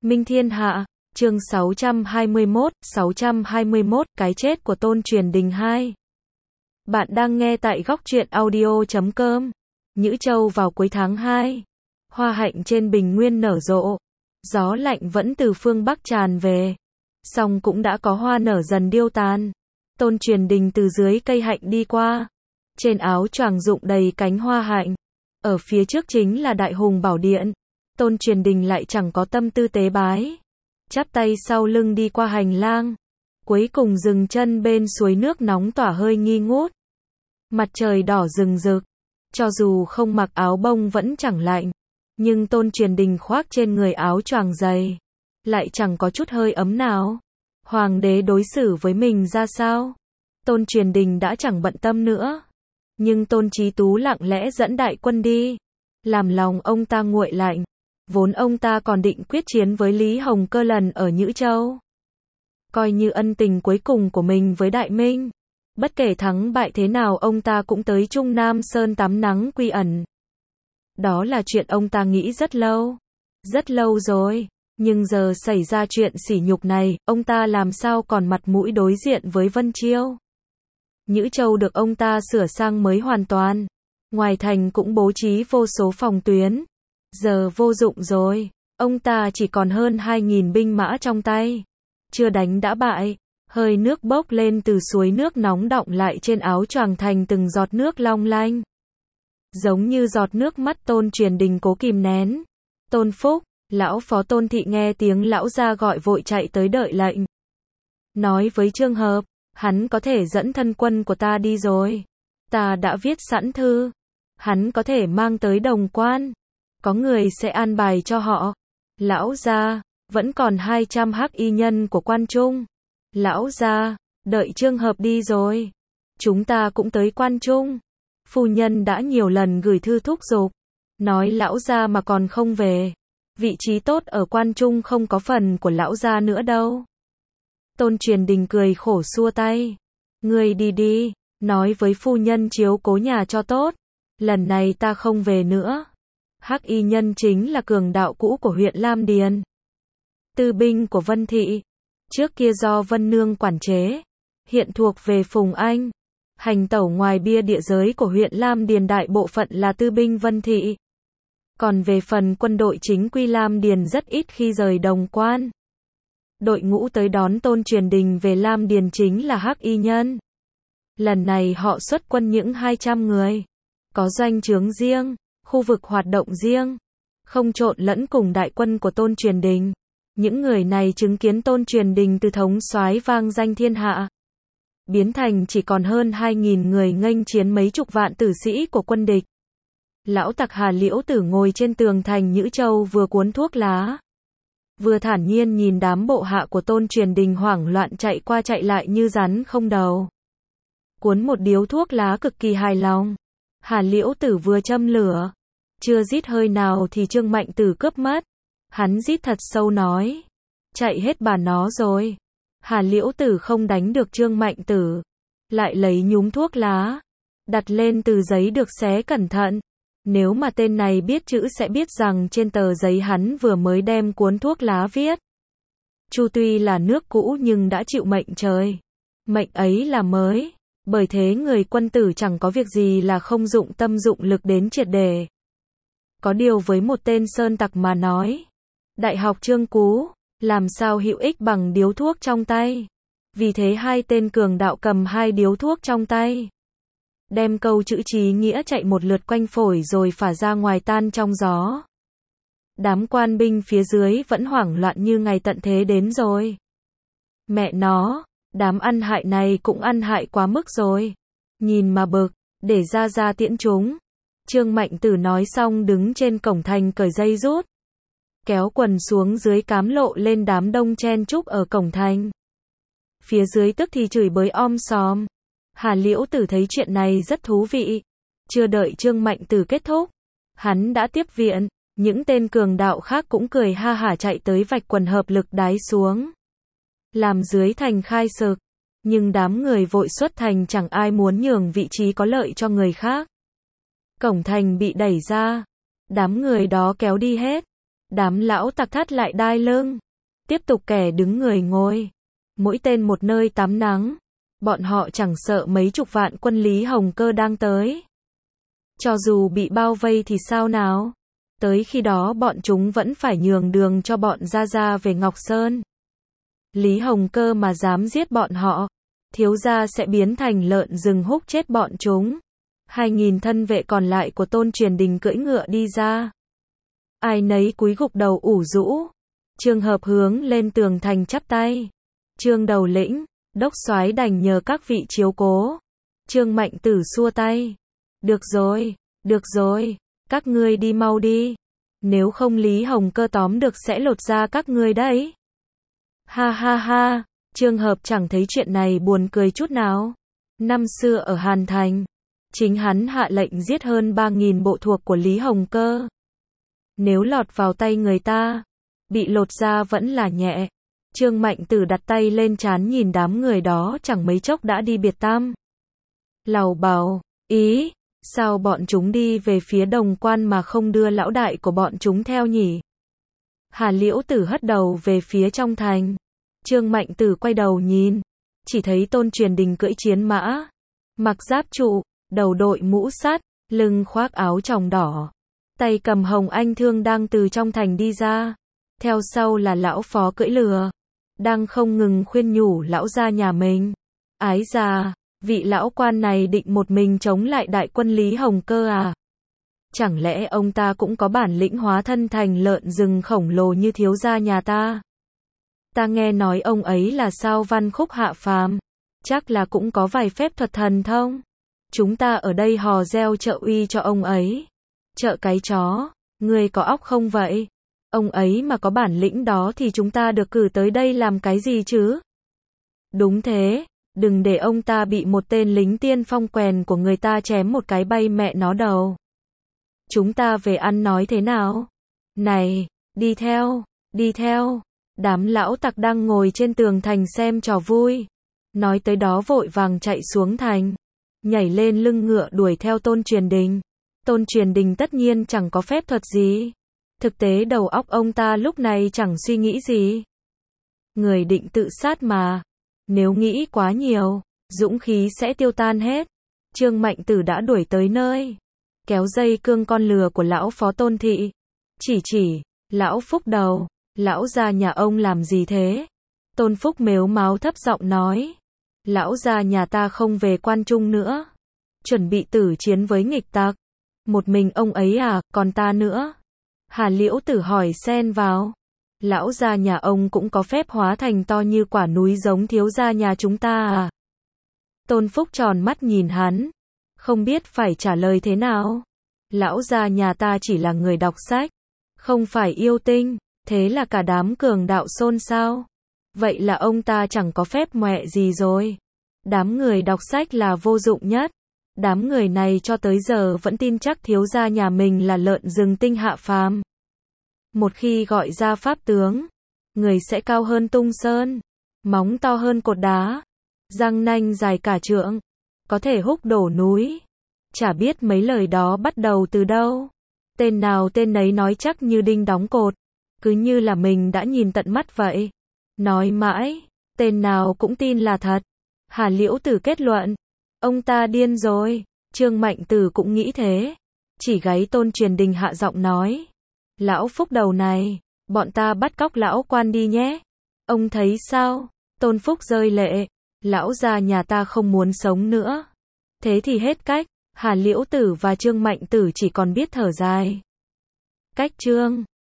Minh Thiên Hạ, chương 621, cái chết của Tôn Truyền Đình 2. Bạn đang nghe tại góc truyện audio.com. Nhữ Châu vào cuối tháng 2. Hoa hạnh trên bình nguyên nở rộ. Gió lạnh vẫn từ phương Bắc tràn về. Song cũng đã có hoa nở dần điêu tàn. Tôn Truyền Đình từ dưới cây hạnh đi qua. Trên áo choàng rụng đầy cánh hoa hạnh. Ở phía trước chính là Đại Hùng Bảo Điện. Tôn Truyền Đình lại chẳng có tâm tư tế bái. Chắp tay sau lưng đi qua hành lang. Cuối cùng dừng chân bên suối nước nóng tỏa hơi nghi ngút. Mặt trời đỏ rừng rực. Cho dù không mặc áo bông vẫn chẳng lạnh. Nhưng Tôn Truyền Đình khoác trên người áo choàng dày. Lại chẳng có chút hơi ấm nào. Hoàng đế đối xử với mình ra sao? Tôn Truyền Đình đã chẳng bận tâm nữa. Nhưng Tôn Chí Tú lặng lẽ dẫn đại quân đi. Làm lòng ông ta nguội lạnh. Vốn ông ta còn định quyết chiến với Lý Hồng Cơ lần ở Nhữ Châu. Coi như ân tình cuối cùng của mình với Đại Minh. Bất kể thắng bại thế nào ông ta cũng tới Trung Nam Sơn tắm nắng quy ẩn. Đó là chuyện ông ta nghĩ rất lâu rồi. Nhưng giờ xảy ra chuyện sỉ nhục này, ông ta làm sao còn mặt mũi đối diện với Vân Chiêu. Nhữ Châu được ông ta sửa sang mới hoàn toàn. Ngoài thành cũng bố trí vô số phòng tuyến. Giờ vô dụng rồi. Ông ta chỉ còn hơn 2.000 binh mã trong tay. Chưa đánh đã bại. Hơi nước bốc lên từ suối nước nóng đọng lại trên áo choàng thành từng giọt nước long lanh. Giống như giọt nước mắt Tôn Truyền Đình cố kìm nén. Tôn Phúc, lão phó Tôn Thị nghe tiếng lão gia gọi vội chạy tới đợi lệnh. Nói với Trương Hợp, hắn có thể dẫn thân quân của ta đi rồi. Ta đã viết sẵn thư. Hắn có thể mang tới Đồng Quan. Có người sẽ an bài cho họ. Lão gia, vẫn còn 200 hắc y nhân của Quan Trung. Lão gia, đợi Trương Hợp đi rồi. Chúng ta cũng tới Quan Trung. Phu nhân đã nhiều lần gửi thư thúc giục. Nói lão gia mà còn không về. Vị trí tốt ở Quan Trung không có phần của lão gia nữa đâu. Tôn Truyền Đình cười khổ xua tay. Ngươi đi đi, nói với phu nhân chiếu cố nhà cho tốt. Lần này ta không về nữa. Hắc y nhân chính là cường đạo cũ của huyện Lam Điền. Tư binh của Vân Thị. Trước kia do Vân Nương quản chế. Hiện thuộc về Phùng Anh. Hành tẩu ngoài bia địa giới của huyện Lam Điền đại bộ phận là tư binh Vân Thị. Còn về phần quân đội chính quy Lam Điền rất ít khi rời Đồng Quan. Đội ngũ tới đón Tôn Truyền Đình về Lam Điền chính là hắc y nhân. Lần này họ xuất quân những 200 người. Có doanh trướng riêng. Khu vực hoạt động riêng, không trộn lẫn cùng đại quân của Tôn Truyền Đình. Những người này chứng kiến Tôn Truyền Đình từ thống soái vang danh thiên hạ, biến thành chỉ còn hơn 2.000 người nghênh chiến mấy chục vạn tử sĩ của quân địch. Lão tặc Hà Liễu Tử ngồi trên tường thành Nhữ Châu vừa cuốn thuốc lá, vừa thản nhiên nhìn đám bộ hạ của Tôn Truyền Đình hoảng loạn chạy qua chạy lại như rắn không đầu. Cuốn một điếu thuốc lá cực kỳ hài lòng. Hà Liễu Tử vừa châm lửa, chưa rít hơi nào thì Trương Mạnh Tử cướp mất. Hắn rít thật sâu nói, chạy hết bà nó rồi. Hà Liễu Tử không đánh được Trương Mạnh Tử, lại lấy nhúm thuốc lá, đặt lên từ giấy được xé cẩn thận. Nếu mà tên này biết chữ sẽ biết rằng trên tờ giấy hắn vừa mới đem cuốn thuốc lá viết. Chu tuy là nước cũ nhưng đã chịu mệnh trời. Mệnh ấy là mới. Bởi thế người quân tử chẳng có việc gì là không dụng tâm dụng lực đến triệt để. Có điều với một tên sơn tặc mà nói, đại học Trương Cú, làm sao hữu ích bằng điếu thuốc trong tay. Vì thế hai tên cường đạo cầm hai điếu thuốc trong tay. Đem câu chữ chí nghĩa chạy một lượt quanh phổi rồi phả ra ngoài tan trong gió. Đám quan binh phía dưới vẫn hoảng loạn như ngày tận thế đến rồi. Mẹ nó! Đám ăn hại này cũng ăn hại quá mức rồi. Nhìn mà bực, để ra tiễn chúng. Trương Mạnh Tử nói xong đứng trên cổng thành cởi dây rút. Kéo quần xuống dưới cám lộ lên đám đông chen chúc ở cổng thành. Phía dưới tức thì chửi bới om sòm. Hà Liễu Tử thấy chuyện này rất thú vị. Chưa đợi Trương Mạnh Tử kết thúc, hắn đã tiếp viện. Những tên cường đạo khác cũng cười ha hả chạy tới vạch quần hợp lực đái xuống. Làm dưới thành khai sực. Nhưng đám người vội xuất thành chẳng ai muốn nhường vị trí có lợi cho người khác. Cổng thành bị đẩy ra. Đám người đó kéo đi hết. Đám lão tặc thắt lại đai lưng, tiếp tục kẻ đứng người ngồi, mỗi tên một nơi tắm nắng. Bọn họ chẳng sợ mấy chục vạn quân Lý Hồng Cơ đang tới. Cho dù bị bao vây thì sao nào? Tới khi đó bọn chúng vẫn phải nhường đường cho bọn Gia Gia về Ngọc Sơn. Lý Hồng Cơ mà dám giết bọn họ, thiếu gia sẽ biến thành lợn rừng húc chết bọn chúng. 2.000 thân vệ còn lại của Tôn Truyền Đình cưỡi ngựa đi ra. Ai nấy cúi gục đầu ủ rũ. Trương Hợp hướng lên tường thành chắp tay. Trương đầu lĩnh, đốc soái đành nhờ các vị chiếu cố. Trương Mạnh Tử xua tay. Được rồi, các ngươi đi mau đi. Nếu không Lý Hồng Cơ tóm được sẽ lột da các ngươi đấy. Ha ha ha, Trương Hợp chẳng thấy chuyện này buồn cười chút nào. Năm xưa ở Hàn Thành, chính hắn hạ lệnh giết hơn 3.000 bộ thuộc của Lý Hồng Cơ. Nếu lọt vào tay người ta, bị lột da vẫn là nhẹ. Trương Mạnh Tử đặt tay lên trán nhìn đám người đó chẳng mấy chốc đã đi biệt tăm. Lầu bầu, ý, sao bọn chúng đi về phía Đồng Quan mà không đưa lão đại của bọn chúng theo nhỉ? Hà Liễu Tử hất đầu về phía trong thành. Trương Mạnh Tử quay đầu nhìn, chỉ thấy Tôn Truyền Đình cưỡi chiến mã, mặc giáp trụ, đầu đội mũ sắt, lưng khoác áo tròng đỏ, tay cầm hồng anh thương đang từ trong thành đi ra. Theo sau là lão phó cưỡi lừa, đang không ngừng khuyên nhủ lão gia nhà mình. Ái già, vị lão quan này định một mình chống lại đại quân Lý Hồng Cơ à? Chẳng lẽ ông ta cũng có bản lĩnh hóa thân thành lợn rừng khổng lồ như thiếu gia nhà ta? Ta nghe nói ông ấy là sao văn khúc hạ phàm, chắc là cũng có vài phép thuật thần thông. Chúng ta ở đây hò reo trợ uy cho ông ấy. Trợ cái chó, người có óc không vậy? Ông ấy mà có bản lĩnh đó thì chúng ta được cử tới đây làm cái gì chứ? Đúng thế, đừng để ông ta bị một tên lính tiên phong quèn của người ta chém một cái bay mẹ nó đầu. Chúng ta về ăn nói thế nào? Này, đi theo. Đám lão tặc đang ngồi trên tường thành xem trò vui. Nói tới đó vội vàng chạy xuống thành, nhảy lên lưng ngựa đuổi theo Tôn Truyền Đình. Tôn Truyền Đình tất nhiên chẳng có phép thuật gì. Thực tế đầu óc ông ta lúc này chẳng suy nghĩ gì. Người định tự sát mà. Nếu nghĩ quá nhiều, dũng khí sẽ tiêu tan hết. Trương Mạnh Tử đã đuổi tới nơi, kéo dây cương con lừa của lão phó Tôn thị. Chỉ, lão Phúc đầu, lão gia nhà ông làm gì thế? Tôn Phúc mếu máo thấp giọng nói. Lão gia nhà ta không về Quan Trung nữa. Chuẩn bị tử chiến với nghịch tặc. Một mình ông ấy à, còn ta nữa? Hà Liễu Tử hỏi xen vào. Lão gia nhà ông cũng có phép hóa thành to như quả núi giống thiếu gia nhà chúng ta à? Tôn Phúc tròn mắt nhìn hắn, không biết phải trả lời thế nào. Lão gia nhà ta chỉ là người đọc sách, không phải yêu tinh. Thế là cả đám cường đạo xôn xao. Vậy là ông ta chẳng có phép mẹ gì rồi. Đám người đọc sách là vô dụng nhất. Đám người này cho tới giờ vẫn tin chắc thiếu gia nhà mình là lợn rừng tinh hạ phàm. Một khi gọi ra pháp tướng, người sẽ cao hơn tung sơn, móng to hơn cột đá, răng nanh dài cả trượng, có thể húc đổ núi. Chả biết mấy lời đó bắt đầu từ đâu. Tên nào tên nấy nói chắc như đinh đóng cột, cứ như là mình đã nhìn tận mắt vậy. Nói mãi, tên nào cũng tin là thật. Hà Liễu Tử kết luận, ông ta điên rồi. Trương Mạnh Tử cũng nghĩ thế. Chỉ gáy Tôn Truyền Đình hạ giọng nói. Lão Phúc đầu này, bọn ta bắt cóc lão quan đi nhé. Ông thấy sao? Tôn Phúc rơi lệ. Lão già nhà ta không muốn sống nữa. Thế thì hết cách. Hà Liễu Tử và Trương Mạnh Tử chỉ còn biết thở dài. Cách chương